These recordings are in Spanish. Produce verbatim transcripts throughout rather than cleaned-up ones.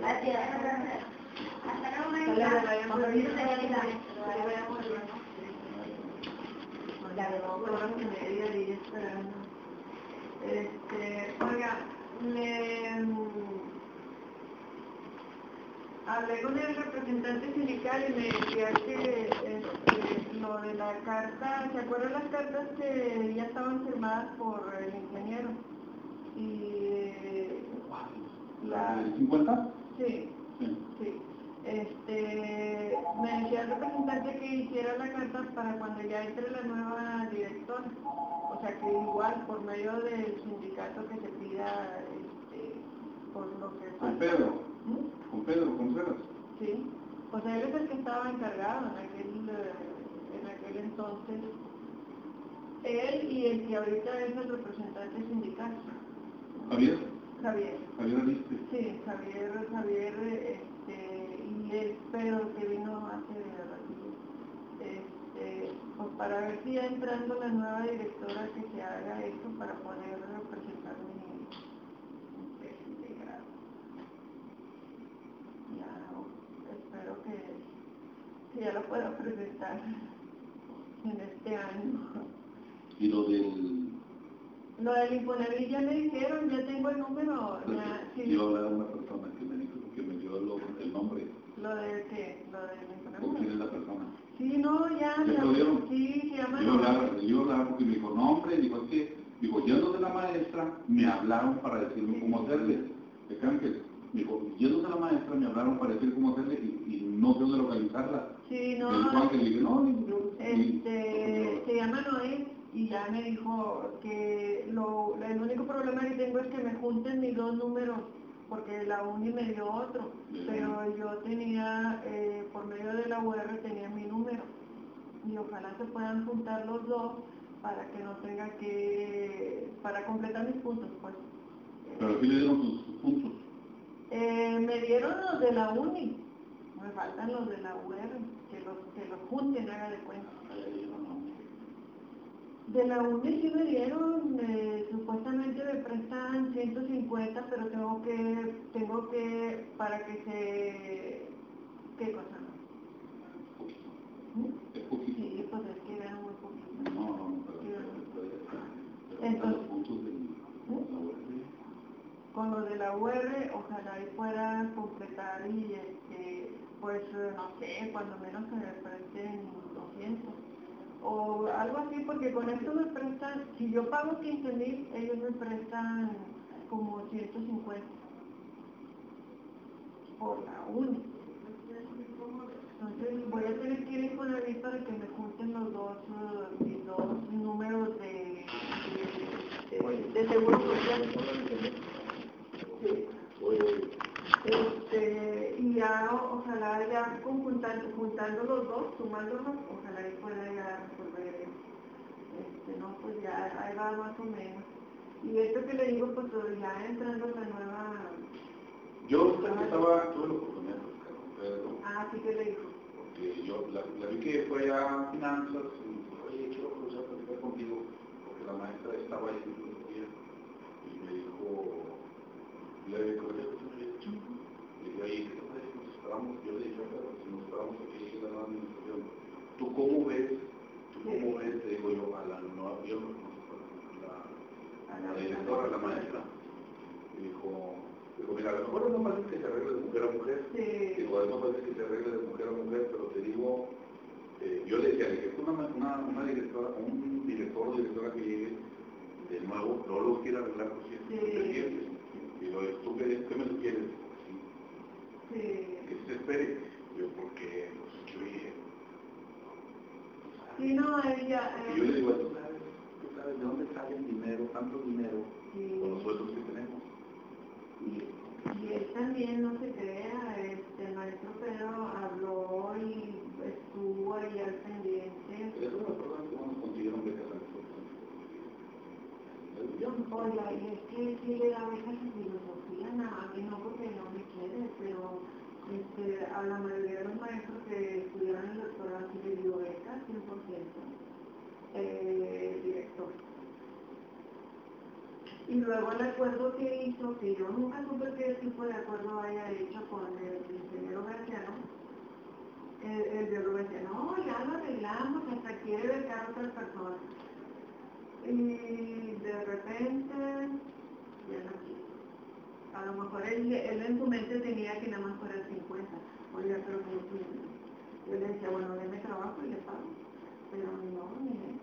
Gracias. Hasta luego, Este, oiga, me hablé con el representante sindical y me decía que este, lo de la carta, ¿se acuerdan las cartas que ya estaban firmadas por el ingeniero? Y la de cincuenta? Sí, sí, sí. Este, me decía el representante que hiciera la carta para cuando ya entre la nueva directora. O sea, que igual por medio del sindicato que se pida, este, por lo que... ¿Con Pedro? ¿Mm? ¿Con Pedro Contreras? Sí, pues él es el que estaba encargado en aquel, en aquel entonces. Él y el que ahorita es el representante sindical. ¿Javier? Javier. ¿Javier Aliste? Sí, Javier, Javier, este, y el Pedro que vino hace ratito. Este, pues para ver si ya entrando la nueva directora que se haga esto para poder presentar mi tesis de grado. Ya, espero que, que ya lo pueda presentar en este año. ¿Y lo del...? Lo del Infonavit ya me dijeron, ya tengo el número. Ya, sí. Yo hablaba a una persona que me dijo que me dio lo, el nombre. ¿Lo de qué? ¿Lo del Infonavit? ¿Con quién es la persona? Sí, no, ya. ¿Ya lo dieron? Sí, se llama... Yo hablaba, yo hablaba porque me dijo, no hombre, dijo, es que, dijo, yendo de la maestra, me hablaron para decirme cómo hacerle. De Cángel, dijo, yendo de la maestra, me hablaron para decir cómo hacerle y, y no sé dónde localizarla. Sí, no. Me dijo Ángel, y dije, no, yo... Este, se llama Noé. Y ya me dijo que lo, el único problema que tengo es que me junten mis dos números, porque la uni me dio otro, pero yo tenía, eh, por medio de la U R tenía mi número, y ojalá se puedan juntar los dos para que no tenga que, para completar mis puntos, pues. Pero sí le dieron sus puntos. Eh, me dieron los de la uni, me faltan los de la U R, que los, que los junten, haga de cuenta. De la uni sí me dieron, eh, supuestamente me prestan ciento cincuenta, pero tengo que, tengo que, para que se, ¿qué cosa? ¿Mm? Es poquito. Sí, pues es que era muy poquito. No, no, no, pero entonces, los puntos de la U R. Con lo de la U R, ojalá y pueda completar y, este, pues, no sé, cuando menos se me presten doscientos. O algo así, porque con esto me prestan, si yo pago quince mil, ellos me prestan como ciento cincuenta por la uni. Entonces voy a tener que ir con el para que me junten los dos, uh, mis dos números de, de, de, de seguro social. Sí. Este, y ya ojalá ya conjuntando, juntando los dos, sumándolos, ojalá y pueda ya resolver, este, no, pues ya ahí va más o menos. Y esto que le digo, pues ya entrando la nueva... Yo usted que estaba, tuve la oportunidad de buscar con Pedro. Ah, sí que le dijo. Porque yo la, la vi que fue a finanzas y dijo, oye, quiero cruzar a platicar contigo, porque la maestra estaba ahí el otro día y me dijo, le recordé que tú me habías dicho. Le dije, oye, ¿qué te parece si nos esperamos? Yo le dije, pero si nos esperamos aquí en la nueva administración, ¿tú cómo ves? ¿Tú cómo ves? Le digo yo, a la nueva, yo no conozco a la, la directora, a la maestra. Y dijo, dijo, mira, a lo mejor es más fácil que se arregle de mujer a mujer. Sí. Digo, es más fácil que se arregle de mujer a mujer, pero te digo, eh, yo le decía, le dije, una, una, una directora, un director o directora que llegue de nuevo, no lo quiere arreglar por ciento independientes. Y lo ¿tú qué, qué me sugieres? Sí. Que se espere. Yo, porque, pues, yo dije, sí, no, ella... Eh, yo le digo, ¿tú sabes, tú sabes de dónde sale el dinero, tanto dinero, sí, con los sueldos que tenemos? Y, y él también, no se crea, este, el maestro Pedro habló y estuvo ahí al pendiente. Es una persona que no nos consiguieron becas a nosotros. Oiga, y es que sí le da becas de filosofía, nada, a mí no porque no me quiere, pero este, a la mayoría de los maestros que estudiaron el doctorado sí les dio becas, cien por ciento, eh, director. Y luego el acuerdo que hizo, que yo nunca supe qué tipo de acuerdo haya hecho con el ingeniero Graciano, el, el biólogo decía, no, ya lo arreglamos, hasta quiere becar a otras personas. Y de repente, ya no quiso. A lo mejor él, él en su mente tenía que nada más fuera el cincuenta. Oiga, pero que yo le decía, bueno, déme trabajo y le pago. Pero no, ni él.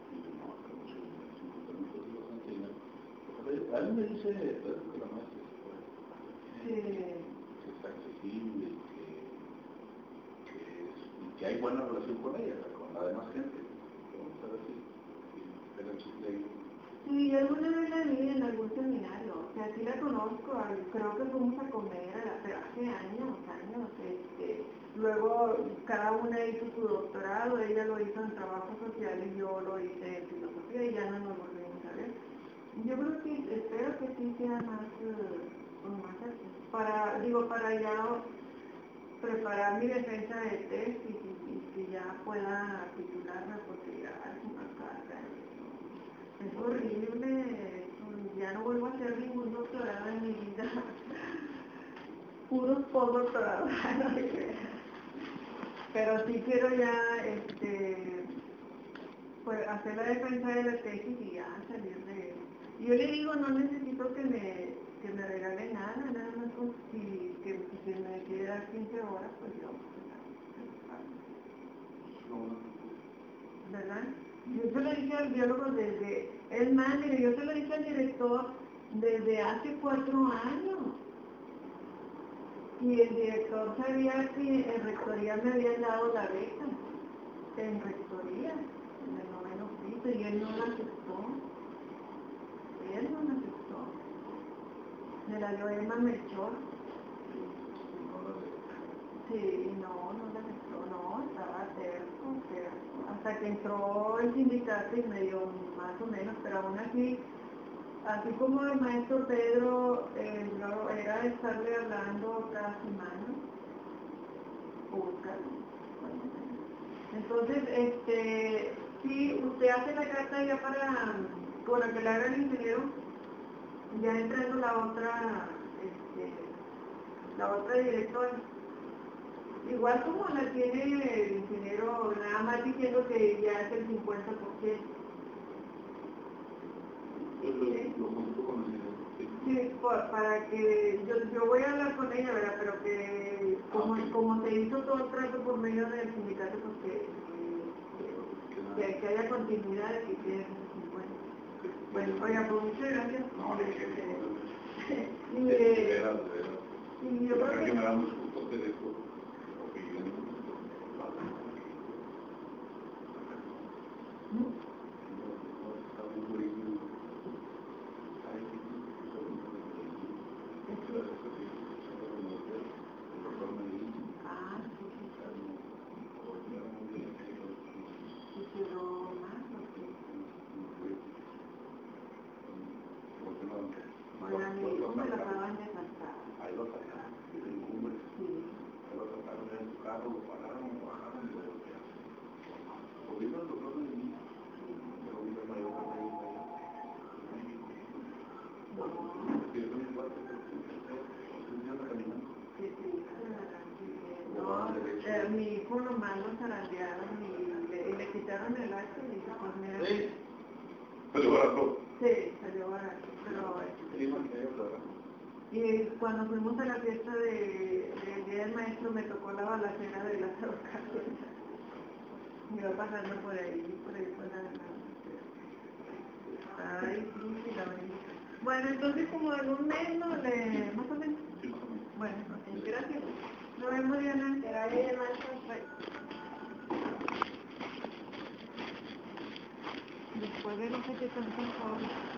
Alguien me dice que la maestra Sí. que está accesible, que, que, es, y que hay buena relación con ella, con la demás gente. Vamos a ver si, si el chiste ahí. Sí, yo alguna vez la vi en algún seminario, o sea, sí la conozco, creo que fuimos a comer, pero hace años, años, este, luego cada una hizo su doctorado, ella lo hizo en trabajo social y yo lo hice en filosofía y ya no nos volvimos a ver. Yo creo que, espero que sí sea más, uh, más así, para, digo, para ya preparar mi defensa de test y, y, y que ya pueda titularme porque ya es una carga. Es horrible, ya no vuelvo a hacer ningún doctorado en mi vida, puros postdoctorados, no te creas. Pero sí quiero ya, este, pues hacer la defensa de la tesis y ya salir de... Yo le digo, no necesito que me, que me regale nada, nada más con, si, que, si me quiere dar quince horas, pues yo, ¿verdad? Yo se lo dije al biólogo desde, es más, mire, yo se lo dije al director desde hace cuatro años. Y el director sabía que en rectoría me habían dado la beca, en rectoría, en el noveno piso, y él no la aceptó. Él no la aceptó. Me la dio Emma Melchor. Sí, no, no la aceptó, no, estaba terco, terco. Hasta que entró el sindicato y me dio más o menos, pero aún así, así como el maestro Pedro, eh, yo era de estarle hablando cada semana, buscar. Entonces, este, si usted hace la carta ya para, con la que le haga el ingeniero, ya entrando la otra, este, la otra directora. Igual como la tiene el ingeniero, nada más diciendo que ya es el cincuenta por ciento. Sí, por, para que, yo, yo voy a hablar con ella, ¿verdad? Pero que como, como se hizo todo el trato por medio del sindicato, pues que, que, que, que haya continuidad y que quede en el cincuenta. Bueno, oiga, pues muchas gracias. No, le quiero. Y, eh, y yo creo que... me dan los puntos de eso. Ah, sí, sí, pero más, oiga, mi hijo me lo acaban de saltar. Ahí lo sacaron, Sí. ahí lo sacaron en su carro, lo pararon, lo bajaron y lo golpearon. Porque no lo no de mí, pero un tema de otra vez, porque yo soy igual que el anda caminando. Sí, sí, no, eh, mi hijo nomás lo zarandearon y le, le quitaron el acto y dijo, pues mira. Sí, pero barato. Sí, salió barato, pero... Sí, no, que yo, ¿verdad? Y cuando fuimos a la fiesta de, del Día del Maestro me tocó la balacera de las Cárdenas. Me iba pasando por ahí, por ahí por la... Ay, sí, sí, la verdad. Bueno, entonces como en un mes, ¿no? Le... más o menos. Sí, más o menos. Bueno, ok, gracias. Nos vemos, Diana. Gracias, después de no sé qué tantas horas.